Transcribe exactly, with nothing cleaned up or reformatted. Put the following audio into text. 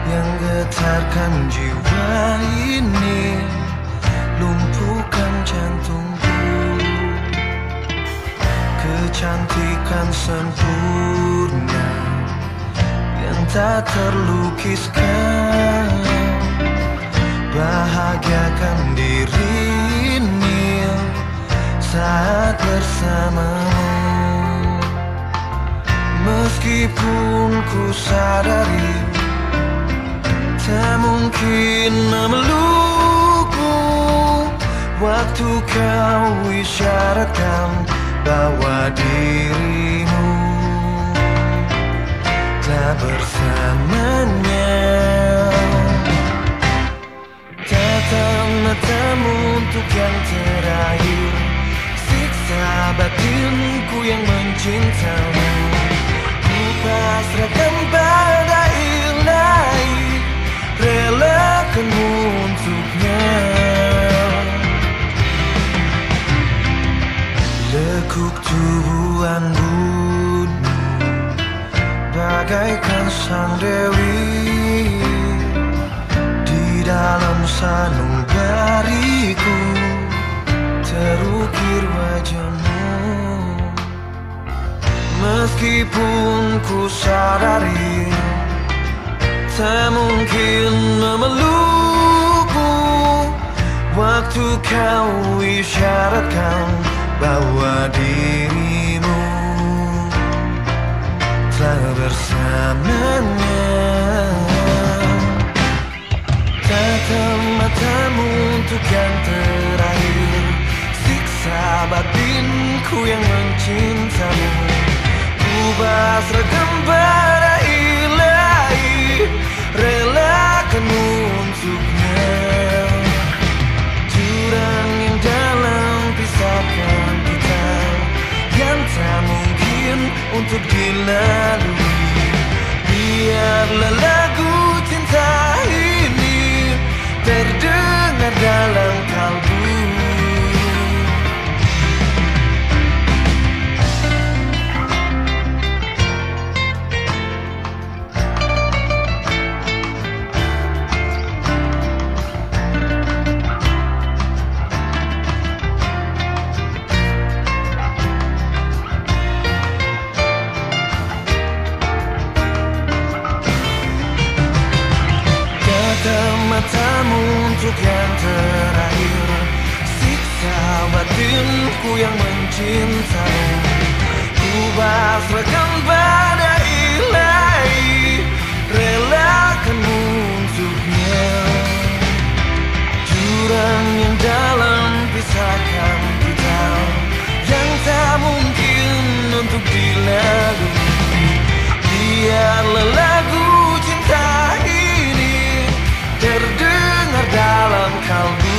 yang getarkan jiwa ini, lumpuhkan jantungku. Kecantikan sempurna yang tak terlukiskan, bahagiakan diri ini saat bersamamu. Meskipun ku sadari tak mungkin memelukku, waktu kau isyaratkan bahwa dirimu telah bersamanya. Tatap matamu untuk yang terakhir, siksa batinku yang mencintamu. Ku pasrahkan pada ilahi, relakanmu untuknya. Lekuk tubuhan bunuh bagaikan sang dewi, di dalam sanubariku terukir wajahmu. Meskipun ku sadari tak mungkin memelukku, waktu kau isyaratkan bahwa dirimu telah bersamanya. Tatap matamu untuk yang terakhir, siksa batinku yang mencintamu. Ku pasrahkan pada ilahi, relakanmu untuknya. Jurang yang dalam pisahkan kita, yang tak mungkin untuk dilalui. Biarlah lagu cinta ini terdengar dalam kalbu. Matamu untuk yang terakhir, siksa batinku yang mencintamu. Ku pasrahkan pada ilahi, relakanmu untuknya. Jurang yang dalam pisahkan kita, yang tak mungkin untuk dilalui. Biarlah lagu cinta terdengar dalam kalbu.